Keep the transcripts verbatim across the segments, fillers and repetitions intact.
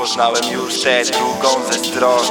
Poznałem już tę drugą ze stron.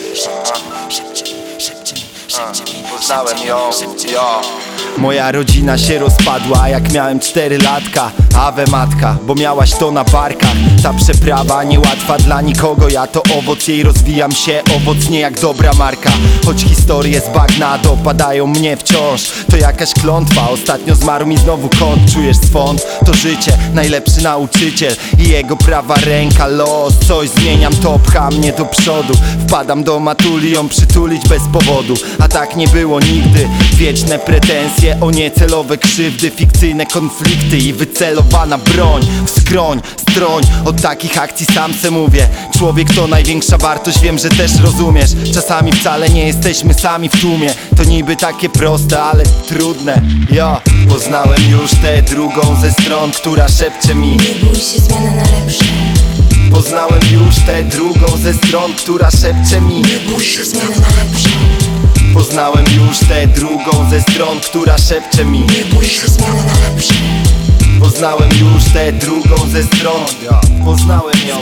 Poznałem ją, jo. Moja rodzina się rozpadła jak miałem cztery latka. Awe matka, bo miałaś to na barkach. Ta przeprawa niełatwa dla nikogo. Ja to owoc jej, rozwijam się owocnie jak dobra marka. Choć historie z bagna dopadają mnie wciąż, to jakaś klątwa, ostatnio zmarł mi znowu kąt. Czujesz swąd? To życie, najlepszy nauczyciel i jego prawa ręka los. Coś zmieniam, to pcha mnie do przodu. Wpadam do matuli, ją przytulić bez powodu. A tak nie było nigdy. Wieczne pretensje o niecelowe krzywdy, fikcyjne konflikty i wycelowana broń w skroń, stroń. Od takich akcji sam se mówię, człowiek to największa wartość, wiem, że też rozumiesz. Czasami wcale nie jesteśmy sami w tłumie. To niby takie proste, ale trudne. Ja poznałem już tę drugą ze stron, która szepcze mi: nie bój się zmiany na lepsze. Poznałem już tę drugą ze stron, która szepcze mi: nie bój się zmiany na lepsze. Poznałem już tę drugą ze stron, która szepcze mi: nie bój się zmiany na lepsze. Poznałem już tę drugą ze stron, poznałem ją.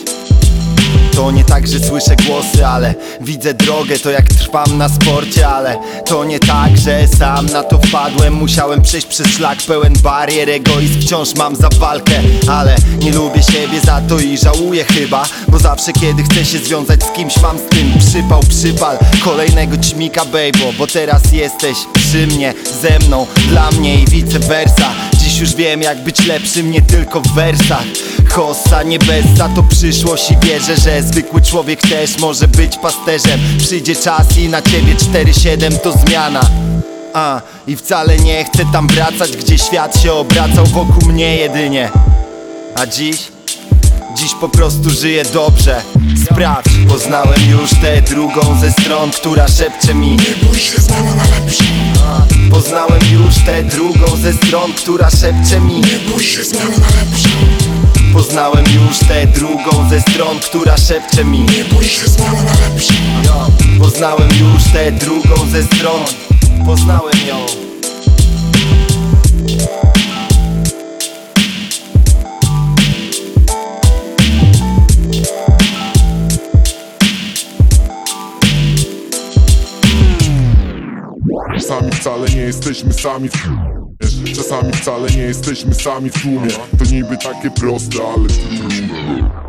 To nie tak, że słyszę głosy, ale widzę drogę, to jak trwam na sporcie. Ale to nie tak, że sam na to wpadłem. Musiałem przejść przez szlak pełen barier, egoizm wciąż mam za walkę. Ale nie lubię siebie za to i żałuję chyba, bo zawsze kiedy chcę się związać z kimś, mam z tym przypał, przypal kolejnego ćmika, baby. Bo teraz jesteś przy mnie, ze mną, dla mnie i vice versa. Dziś już wiem, jak być lepszym, nie tylko w wersach. Hossa, nie bessa, to przyszłość i wierzę, że zwykły człowiek też może być pasterzem. Przyjdzie czas i na ciebie cztery siedem to zmiana. A, i wcale nie chcę tam wracać, gdzie świat się obracał wokół mnie jedynie. A dziś? Dziś po prostu żyję dobrze. Sprawdź, poznałem już tę drugą ze stron, która szepcze mi: nie bój się zmiany na lepsze. Poznałem już tę drugą ze stron, która szepcze mi: nie bój się zmiany na lepsze. Poznałem już tę drugą ze stron, która szepcze mi: nie bój się zmiany na lepsze. Poznałem już tę drugą ze stron, poznałem ją. Czasami wcale nie jesteśmy sami w Czasami wcale nie jesteśmy sami w tłumie. To niby takie proste, ale trudne.